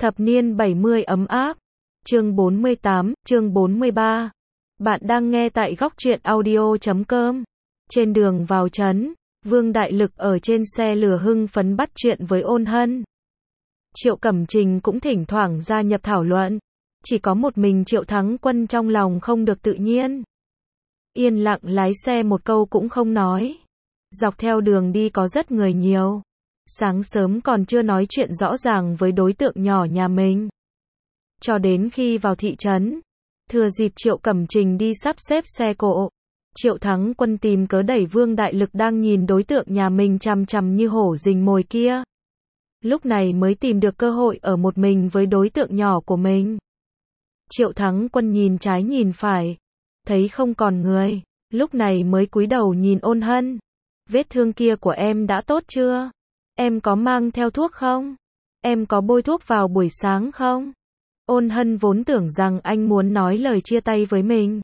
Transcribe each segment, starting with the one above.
Thập niên 70 ấm áp. Chương 48, chương 43. Bạn đang nghe tại góc truyện audio.com. Trên đường vào trấn, Vương Đại Lực ở trên xe lửa hưng phấn bắt chuyện với Ôn Hân. Triệu Cẩm Trình cũng thỉnh thoảng gia nhập thảo luận. Chỉ có một mình Triệu Thắng Quân trong lòng không được tự nhiên. Yên lặng lái xe một câu cũng không nói. Dọc theo đường đi có rất người nhiều. Sáng sớm còn chưa nói chuyện rõ ràng với đối tượng nhỏ nhà mình. Cho đến khi vào thị trấn, thừa dịp Triệu Cẩm Trình đi sắp xếp xe cộ, Triệu Thắng Quân tìm cớ đẩy Vương Đại Lực đang nhìn đối tượng nhà mình chằm chằm như hổ rình mồi kia. Lúc này mới tìm được cơ hội ở một mình với đối tượng nhỏ của mình. Triệu Thắng Quân nhìn trái nhìn phải, thấy không còn người, lúc này mới cúi đầu nhìn Ôn Hân. Vết thương kia của em đã tốt chưa? Em có mang theo thuốc không? Em có bôi thuốc vào buổi sáng không? Ôn Hân vốn tưởng rằng anh muốn nói lời chia tay với mình.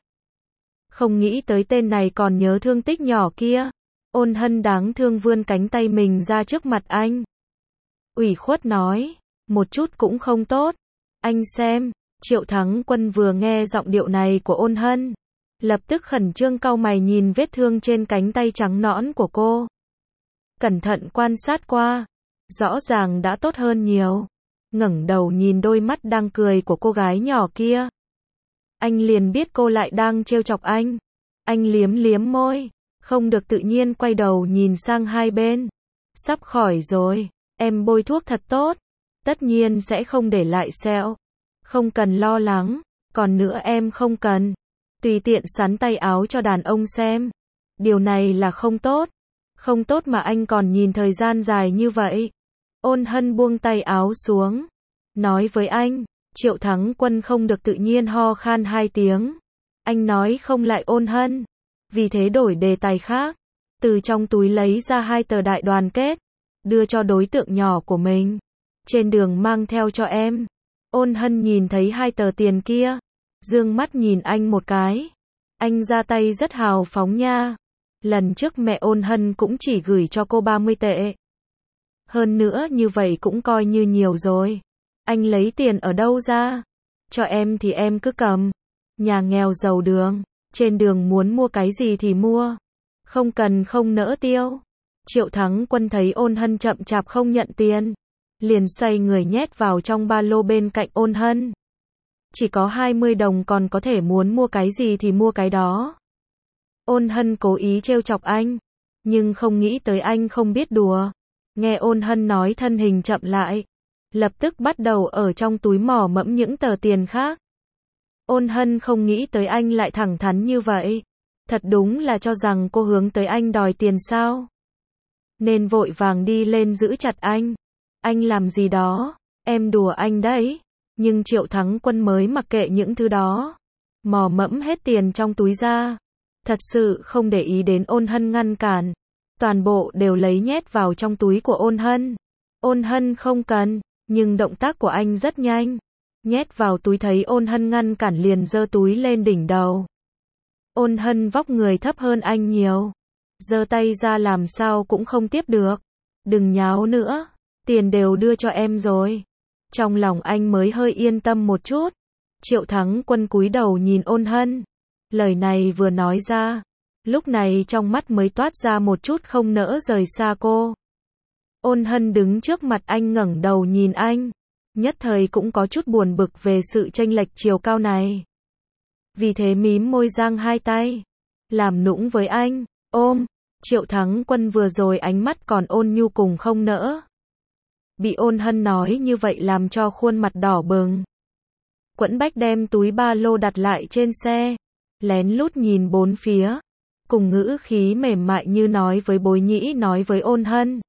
Không nghĩ tới tên này còn nhớ thương tích nhỏ kia. Ôn Hân đáng thương vươn cánh tay mình ra trước mặt anh. Ủy khuất nói, một chút cũng không tốt. Anh xem, Triệu Thắng Quân vừa nghe giọng điệu này của Ôn Hân, lập tức khẩn trương cau mày nhìn vết thương trên cánh tay trắng nõn của cô. Cẩn thận quan sát qua, rõ ràng đã tốt hơn nhiều. Ngẩng đầu nhìn đôi mắt đang cười của cô gái nhỏ kia. Anh liền biết cô lại đang trêu chọc anh. Anh liếm liếm môi, không được tự nhiên quay đầu nhìn sang hai bên. Sắp khỏi rồi, em bôi thuốc thật tốt. Tất nhiên sẽ không để lại sẹo. Không cần lo lắng, còn nữa em không cần tùy tiện sắn tay áo cho đàn ông xem. Điều này là không tốt. Không tốt mà anh còn nhìn thời gian dài như vậy. Ôn Hân buông tay áo xuống, nói với anh. Triệu Thắng Quân không được tự nhiên ho khan hai tiếng. Anh nói không lại Ôn Hân, vì thế đổi đề tài khác. Từ trong túi lấy ra 2 tờ đại đoàn kết, đưa cho đối tượng nhỏ của mình. Trên đường mang theo cho em. Ôn Hân nhìn thấy 2 tờ tiền kia, dương mắt nhìn anh một cái. Anh ra tay rất hào phóng nha. Lần trước mẹ Ôn Hân cũng chỉ gửi cho cô 30 tệ. Hơn nữa như vậy cũng coi như nhiều rồi. Anh lấy tiền ở đâu ra? Cho em thì em cứ cầm. Nhà nghèo giàu đường, trên đường muốn mua cái gì thì mua. Không cần không nỡ tiêu. Triệu Thắng Quân thấy Ôn Hân chậm chạp không nhận tiền, liền xoay người nhét vào trong ba lô bên cạnh Ôn Hân. Chỉ có 20 đồng, còn có thể muốn mua cái gì thì mua cái đó. Ôn Hân cố ý trêu chọc anh, nhưng không nghĩ tới anh không biết đùa. Nghe Ôn Hân nói thân hình chậm lại, lập tức bắt đầu ở trong túi mò mẫm những tờ tiền khác. Ôn Hân không nghĩ tới anh lại thẳng thắn như vậy. Thật đúng là cho rằng cô hướng tới anh đòi tiền sao. Nên vội vàng đi lên giữ chặt anh. Anh làm gì đó? Em đùa anh đấy. Nhưng Triệu Thắng Quân mới mặc kệ những thứ đó. Mò mẫm hết tiền trong túi ra. Thật sự không để ý đến Ôn Hân ngăn cản. Toàn bộ đều lấy nhét vào trong túi của Ôn Hân. Ôn Hân không cần, nhưng động tác của anh rất nhanh. Nhét vào túi thấy Ôn Hân ngăn cản liền giơ túi lên đỉnh đầu. Ôn Hân vóc người thấp hơn anh nhiều. Giơ tay ra làm sao cũng không tiếp được. Đừng nháo nữa, tiền đều đưa cho em rồi. Trong lòng anh mới hơi yên tâm một chút. Triệu Thắng Quân cúi đầu nhìn Ôn Hân. Lời này vừa nói ra, lúc này trong mắt mới toát ra một chút không nỡ rời xa cô. Ôn Hân đứng trước mặt anh ngẩng đầu nhìn anh, nhất thời cũng có chút buồn bực về sự chênh lệch chiều cao này. Vì thế mím môi giang hai tay, làm nũng với anh, ôm. Triệu Thắng Quân vừa rồi ánh mắt còn ôn nhu cùng không nỡ. Bị Ôn Hân nói như vậy làm cho khuôn mặt đỏ bừng. Quẫn bách đem túi ba lô đặt lại trên xe, lén lút nhìn bốn phía, cùng ngữ khí mềm mại như nói với Bối Nhĩ nói với Ôn Hân.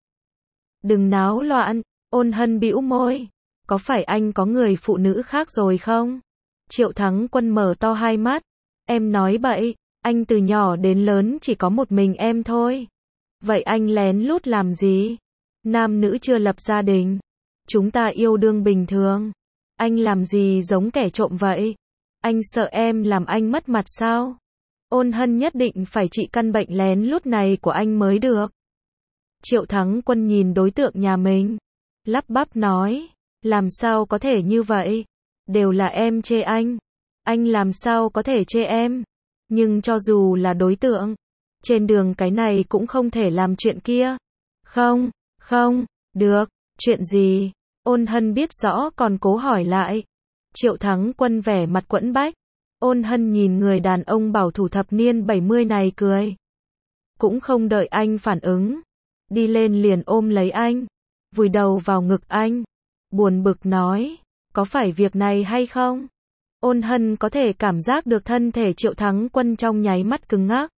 Đừng náo loạn. Ôn Hân bĩu môi. Có phải anh có người phụ nữ khác rồi không? Triệu Thắng Quân mở to hai mắt. Em nói bậy, anh từ nhỏ đến lớn chỉ có một mình em thôi. Vậy anh lén lút làm gì? Nam nữ chưa lập gia đình, chúng ta yêu đương bình thường. Anh làm gì giống kẻ trộm vậy? Anh sợ em làm anh mất mặt sao? Ôn Hân nhất định phải trị căn bệnh lén lút này của anh mới được. Triệu Thắng Quân nhìn đối tượng nhà mình, lắp bắp nói, Làm sao có thể như vậy? Đều là em chê anh làm sao có thể chê em? Nhưng cho dù là đối tượng, trên đường cái này cũng không thể làm chuyện kia. Không, không, được, chuyện gì? Ôn Hân biết rõ còn cố hỏi lại. Triệu Thắng Quân vẻ mặt quẫn bách. Ôn Hân nhìn người đàn ông bảo thủ thập niên 70 này cười. Cũng không đợi anh phản ứng. Đi lên liền ôm lấy anh. Vùi đầu vào ngực anh. Buồn bực nói. Có phải việc này hay không? Ôn Hân có thể cảm giác được thân thể Triệu Thắng Quân trong nháy mắt cứng ngắc.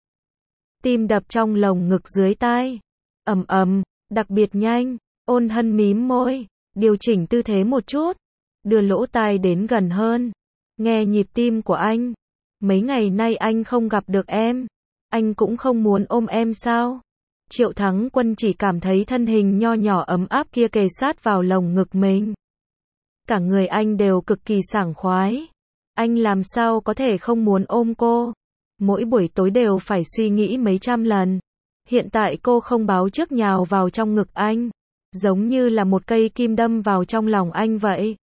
Tim đập trong lồng ngực dưới tai. Ầm ầm, đặc biệt nhanh. Ôn Hân mím môi. Điều chỉnh tư thế một chút. Đưa lỗ tai đến gần hơn. Nghe nhịp tim của anh. Mấy ngày nay anh không gặp được em. Anh cũng không muốn ôm em sao? Triệu Thắng Quân chỉ cảm thấy thân hình nho nhỏ ấm áp kia kề sát vào lồng ngực mình. Cả người anh đều cực kỳ sảng khoái. Anh làm sao có thể không muốn ôm cô? Mỗi buổi tối đều phải suy nghĩ mấy trăm lần. Hiện tại cô không báo trước nhào vào trong ngực anh. Giống như là một cây kim đâm vào trong lòng anh vậy.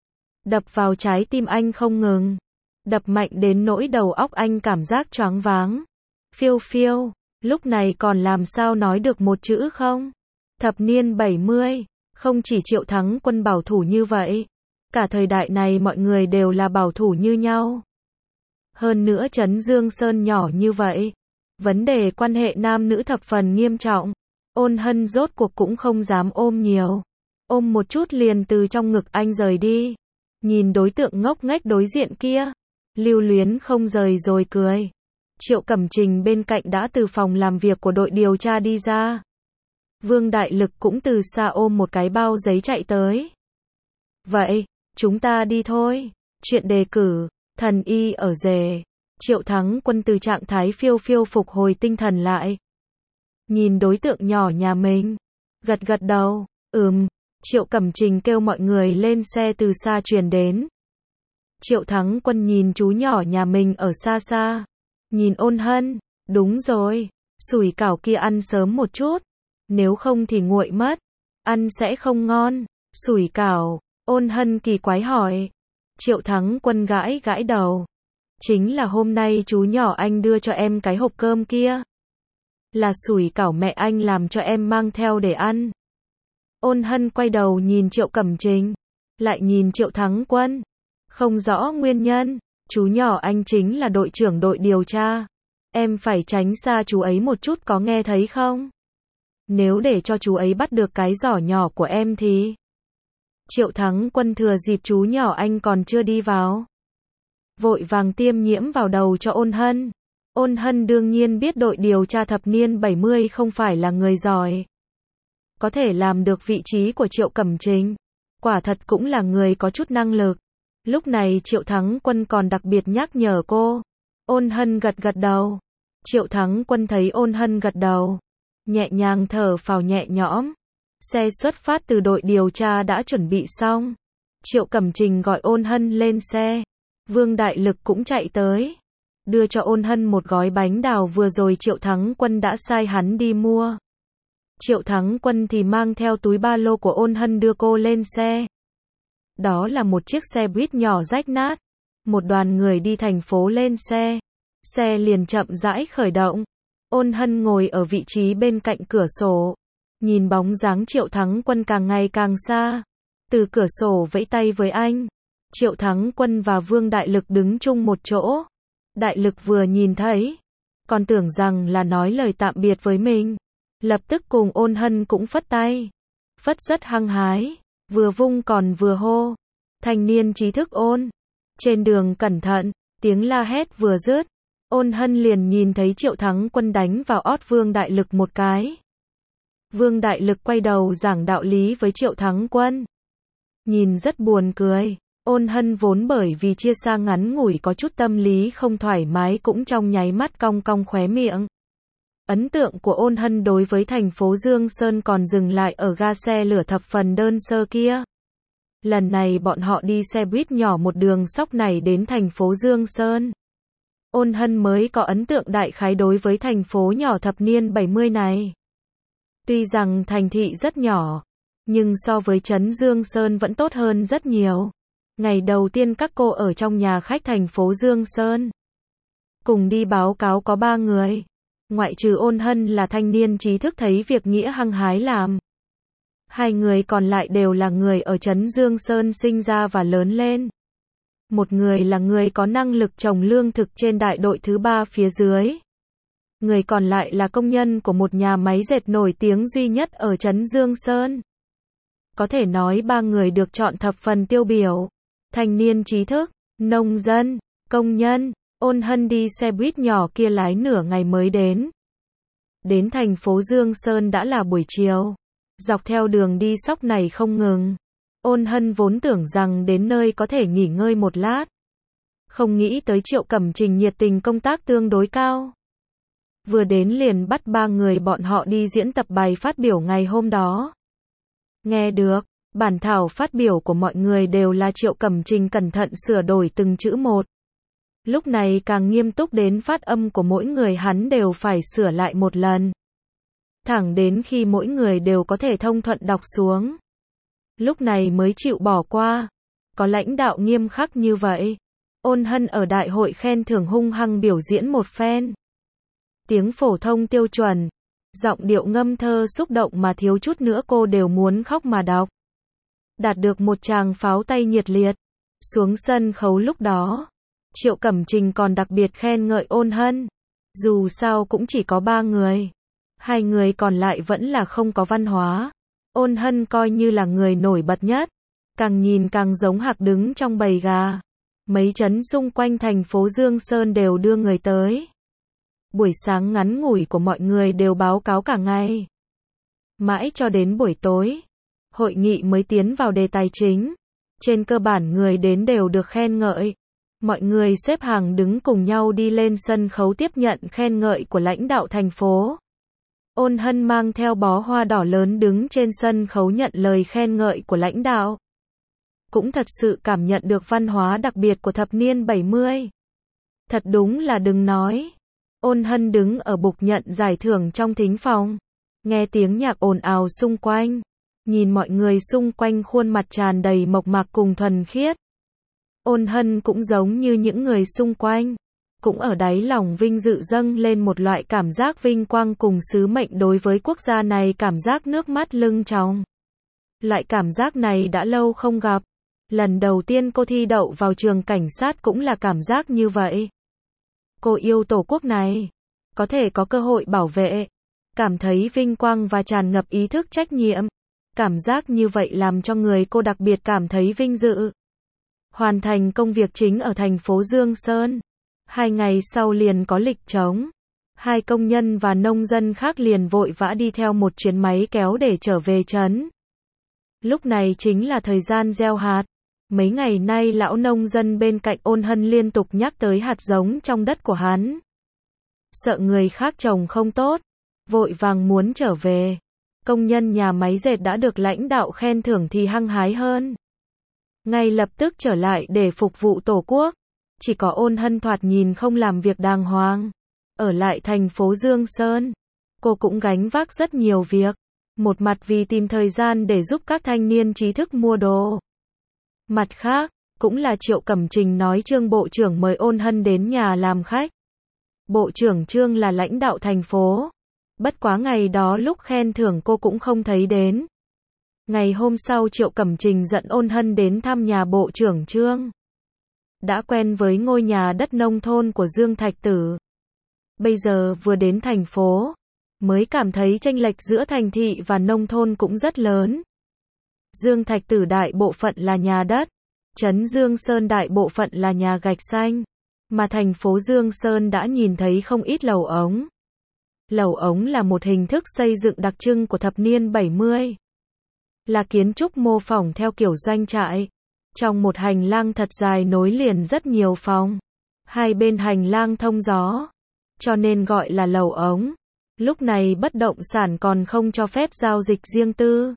Đập vào trái tim anh không ngừng. Đập mạnh đến nỗi đầu óc anh cảm giác choáng váng. Phiêu phiêu, lúc này còn làm sao nói được một chữ không? Thập niên 70, không chỉ Triệu Thắng Quân bảo thủ như vậy. Cả thời đại này mọi người đều là bảo thủ như nhau. Hơn nữa Trấn Dương Sơn nhỏ như vậy. Vấn đề quan hệ nam nữ thập phần nghiêm trọng. Ôn Hân rốt cuộc cũng không dám ôm nhiều. Ôm một chút liền từ trong ngực anh rời đi. Nhìn đối tượng ngốc nghếch đối diện kia. Lưu luyến không rời rồi cười. Triệu Cẩm Trình bên cạnh đã từ phòng làm việc của đội điều tra đi ra. Vương Đại Lực cũng từ xa ôm một cái bao giấy chạy tới. Vậy, chúng ta đi thôi. Chuyện đề cử, thần y ở rể. Triệu Thắng Quân từ trạng thái phiêu phiêu phục hồi tinh thần lại. Nhìn đối tượng nhỏ nhà mình. Gật gật đầu, Triệu Cẩm Trình kêu mọi người lên xe từ xa truyền đến. Triệu Thắng Quân nhìn chú nhỏ nhà mình ở xa xa. Nhìn Ôn Hân, đúng rồi, sủi cảo kia ăn sớm một chút. Nếu không thì nguội mất. Ăn sẽ không ngon. Sủi cảo, Ôn Hân kỳ quái hỏi. Triệu Thắng Quân gãi gãi đầu. Chính là hôm nay chú nhỏ anh đưa cho em cái hộp cơm kia. Là sủi cảo mẹ anh làm cho em mang theo để ăn. Ôn Hân quay đầu nhìn Triệu Cẩm Trình. Lại nhìn Triệu Thắng Quân. Không rõ nguyên nhân. Chú nhỏ anh chính là đội trưởng đội điều tra. Em phải tránh xa chú ấy một chút có nghe thấy không? Nếu để cho chú ấy bắt được cái giỏ nhỏ của em thì... Triệu Thắng Quân thừa dịp chú nhỏ anh còn chưa đi vào. Vội vàng tiêm nhiễm vào đầu cho Ôn Hân. Ôn Hân đương nhiên biết đội điều tra thập niên 70 không phải là người giỏi. Có thể làm được vị trí của Triệu Cẩm Trình. Quả thật cũng là người có chút năng lực. Lúc này Triệu Thắng Quân còn đặc biệt nhắc nhở cô. Ôn Hân gật gật đầu. Triệu Thắng Quân thấy Ôn Hân gật đầu. Nhẹ nhàng thở phào nhẹ nhõm. Xe xuất phát từ đội điều tra đã chuẩn bị xong. Triệu Cẩm Trình gọi Ôn Hân lên xe. Vương Đại Lực cũng chạy tới. Đưa cho Ôn Hân một gói bánh đào vừa rồi Triệu Thắng Quân đã sai hắn đi mua. Triệu Thắng Quân thì mang theo túi ba lô của Ôn Hân đưa cô lên xe. Đó là một chiếc xe buýt nhỏ rách nát. Một đoàn người đi thành phố lên xe. Xe liền chậm rãi khởi động. Ôn Hân ngồi ở vị trí bên cạnh cửa sổ. Nhìn bóng dáng Triệu Thắng Quân càng ngày càng xa. Từ cửa sổ vẫy tay với anh. Triệu Thắng Quân và Vương Đại Lực đứng chung một chỗ. Đại Lực vừa nhìn thấy. Còn tưởng rằng là nói lời tạm biệt với mình. Lập tức cùng Ôn Hân cũng phất tay. Phất rất hăng hái. Vừa vung còn vừa hô. Thanh niên trí thức Ôn. Trên đường cẩn thận. Tiếng la hét vừa dứt. Ôn Hân liền nhìn thấy Triệu Thắng Quân đánh vào ót Vương Đại Lực một cái. Vương Đại Lực quay đầu giảng đạo lý với Triệu Thắng Quân. Nhìn rất buồn cười. Ôn Hân vốn bởi vì chia xa ngắn ngủi có chút tâm lý không thoải mái cũng trong nháy mắt cong cong khóe miệng. Ấn tượng của Ôn Hân đối với thành phố Dương Sơn còn dừng lại ở ga xe lửa thập phần đơn sơ kia. Lần này bọn họ đi xe buýt nhỏ một đường sóc này đến thành phố Dương Sơn. Ôn Hân mới có ấn tượng đại khái đối với thành phố nhỏ thập niên 70 này. Tuy rằng thành thị rất nhỏ, Nhưng so với Trấn Dương Sơn vẫn tốt hơn rất nhiều. Ngày đầu tiên các cô ở trong nhà khách thành phố Dương Sơn. Cùng đi báo cáo có 3 người. Ngoại trừ Ôn Hân là thanh niên trí thức thấy việc nghĩa hăng hái làm. 2 người còn lại đều là người ở Trấn Dương Sơn sinh ra và lớn lên. Một người là người có năng lực trồng lương thực trên đại đội thứ 3 phía dưới. Người còn lại là công nhân của một nhà máy dệt nổi tiếng duy nhất ở Trấn Dương Sơn. Có thể nói 3 người được chọn thập phần tiêu biểu. Thanh niên trí thức, nông dân, công nhân. Ôn Hân đi xe buýt nhỏ kia lái nửa ngày mới đến. Đến thành phố Dương Sơn đã là buổi chiều. Dọc theo đường đi sóc này không ngừng. Ôn Hân vốn tưởng rằng đến nơi có thể nghỉ ngơi một lát. Không nghĩ tới Triệu Cẩm Trình nhiệt tình công tác tương đối cao. Vừa đến liền bắt 3 người bọn họ đi diễn tập bài phát biểu ngày hôm đó. Nghe được, bản thảo phát biểu của mọi người đều là Triệu Cẩm Trình cẩn thận sửa đổi từng chữ một. Lúc này càng nghiêm túc đến phát âm của mỗi người hắn đều phải sửa lại một lần. Thẳng đến khi mỗi người đều có thể thông thuận đọc xuống. Lúc này mới chịu bỏ qua. Có lãnh đạo nghiêm khắc như vậy. Ôn Hân ở đại hội khen thưởng hung hăng biểu diễn một phen. Tiếng phổ thông tiêu chuẩn. Giọng điệu ngâm thơ xúc động mà thiếu chút nữa cô đều muốn khóc mà đọc. Đạt được một tràng pháo tay nhiệt liệt. Xuống sân khấu lúc đó. Triệu Cẩm Trình còn đặc biệt khen ngợi Ôn Hân. Dù sao cũng chỉ có 3 người. 2 người còn lại vẫn là không có văn hóa. Ôn Hân coi như là người nổi bật nhất. Càng nhìn càng giống hạc đứng trong bầy gà. Mấy trấn xung quanh thành phố Dương Sơn đều đưa người tới. Buổi sáng ngắn ngủi của mọi người đều báo cáo cả ngày. Mãi cho đến buổi tối. Hội nghị mới tiến vào đề tài chính. Trên cơ bản người đến đều được khen ngợi. Mọi người xếp hàng đứng cùng nhau đi lên sân khấu tiếp nhận khen ngợi của lãnh đạo thành phố. Ôn Hân mang theo bó hoa đỏ lớn đứng trên sân khấu nhận lời khen ngợi của lãnh đạo. Cũng thật sự cảm nhận được văn hóa đặc biệt của thập niên 70. Thật đúng là đừng nói. Ôn Hân đứng ở bục nhận giải thưởng trong thính phòng. Nghe tiếng nhạc ồn ào xung quanh. Nhìn mọi người xung quanh khuôn mặt tràn đầy mộc mạc cùng thuần khiết. Ôn Hân cũng giống như những người xung quanh. Cũng ở đáy lòng vinh dự dâng lên một loại cảm giác vinh quang cùng sứ mệnh đối với quốc gia này, cảm giác nước mắt lưng tròng. Loại cảm giác này đã lâu không gặp. Lần đầu tiên cô thi đậu vào trường cảnh sát cũng là cảm giác như vậy. Cô yêu tổ quốc này. Có thể có cơ hội bảo vệ. Cảm thấy vinh quang và tràn ngập ý thức trách nhiệm. Cảm giác như vậy làm cho người cô đặc biệt cảm thấy vinh dự. Hoàn thành công việc chính ở thành phố Dương Sơn. 2 ngày sau liền có lịch trống. 2 công nhân và nông dân khác liền vội vã đi theo một chuyến máy kéo để trở về trấn. Lúc này chính là thời gian gieo hạt. Mấy ngày nay lão nông dân bên cạnh Ôn Hân liên tục nhắc tới hạt giống trong đất của hắn. Sợ người khác trồng không tốt. Vội vàng muốn trở về. Công nhân nhà máy dệt đã được lãnh đạo khen thưởng thì hăng hái hơn. Ngay lập tức trở lại để phục vụ tổ quốc. Chỉ có Ôn Hân thoạt nhìn không làm việc đàng hoàng. Ở lại thành phố Dương Sơn. Cô cũng gánh vác rất nhiều việc. Một mặt vì tìm thời gian để giúp các thanh niên trí thức mua đồ. Mặt khác, cũng là Triệu Cẩm Trình nói Trương Bộ trưởng mời Ôn Hân đến nhà làm khách. Bộ trưởng Trương là lãnh đạo thành phố. Bất quá ngày đó lúc khen thưởng cô cũng không thấy đến. Ngày hôm sau Triệu Cẩm Trình dẫn Ôn Hân đến thăm nhà Bộ trưởng Trương. Đã quen với ngôi nhà đất nông thôn của Dương Thạch Tử. Bây giờ vừa đến thành phố, mới cảm thấy chênh lệch giữa thành thị và nông thôn cũng rất lớn. Dương Thạch Tử đại bộ phận là nhà đất, trấn Dương Sơn đại bộ phận là nhà gạch xanh, mà thành phố Dương Sơn đã nhìn thấy không ít lầu ống. Lầu ống là một hình thức xây dựng đặc trưng của thập niên 70. Là kiến trúc mô phỏng theo kiểu doanh trại. Trong một hành lang thật dài nối liền rất nhiều phòng. 2 bên hành lang thông gió. Cho nên gọi là lầu ống. Lúc này bất động sản còn không cho phép giao dịch riêng tư.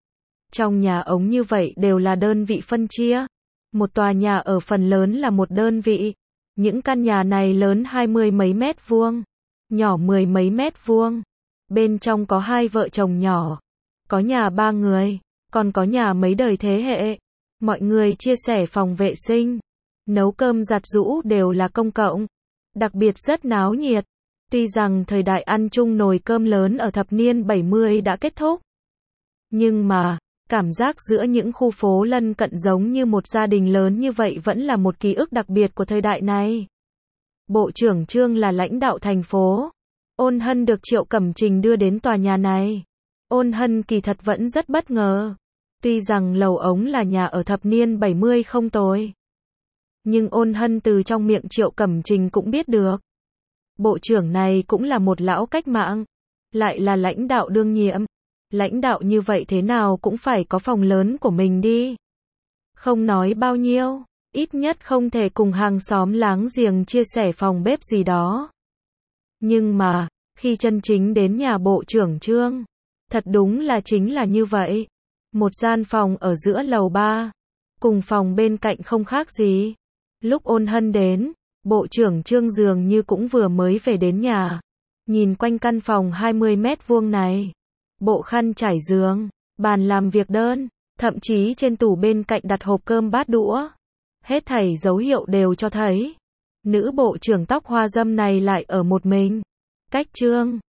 Trong nhà ống như vậy đều là đơn vị phân chia. Một tòa nhà ở phần lớn là một đơn vị. Những căn nhà này lớn 20 mấy mét vuông, nhỏ 10 mấy mét vuông. Bên trong có 2 vợ chồng nhỏ. Có nhà 3 người, còn có nhà mấy đời thế hệ. Mọi người chia sẻ phòng vệ sinh, nấu cơm giặt giũ đều là công cộng, đặc biệt rất náo nhiệt. Tuy rằng thời đại ăn chung nồi cơm lớn ở thập niên 70 đã kết thúc, nhưng mà, cảm giác giữa những khu phố lân cận giống như một gia đình lớn như vậy vẫn là một ký ức đặc biệt của thời đại này. Bộ trưởng Trương là lãnh đạo thành phố. Ôn Hân được Triệu Cẩm Trình đưa đến tòa nhà này. Ôn Hân kỳ thật vẫn rất bất ngờ. Tuy rằng lầu ống là nhà ở thập niên 70 không tồi, nhưng Ôn Hân từ trong miệng Triệu Cẩm Trình cũng biết được. Bộ trưởng này cũng là một lão cách mạng, lại là lãnh đạo đương nhiệm. Lãnh đạo như vậy thế nào cũng phải có phòng lớn của mình đi. Không nói bao nhiêu, ít nhất không thể cùng hàng xóm láng giềng chia sẻ phòng bếp gì đó. Nhưng mà, khi chân chính đến nhà bộ trưởng Trương, thật đúng là chính là như vậy. Một gian phòng ở giữa lầu 3, cùng phòng bên cạnh không khác gì. Lúc Ôn Hân đến, bộ trưởng Trương dường như cũng vừa mới về đến nhà. Nhìn quanh căn phòng 20 mét vuông này, bộ khăn trải giường, bàn làm việc đơn, thậm chí trên tủ bên cạnh đặt hộp cơm bát đũa. Hết thảy dấu hiệu đều cho thấy, nữ bộ trưởng tóc hoa râm này lại ở một mình. Cách Trương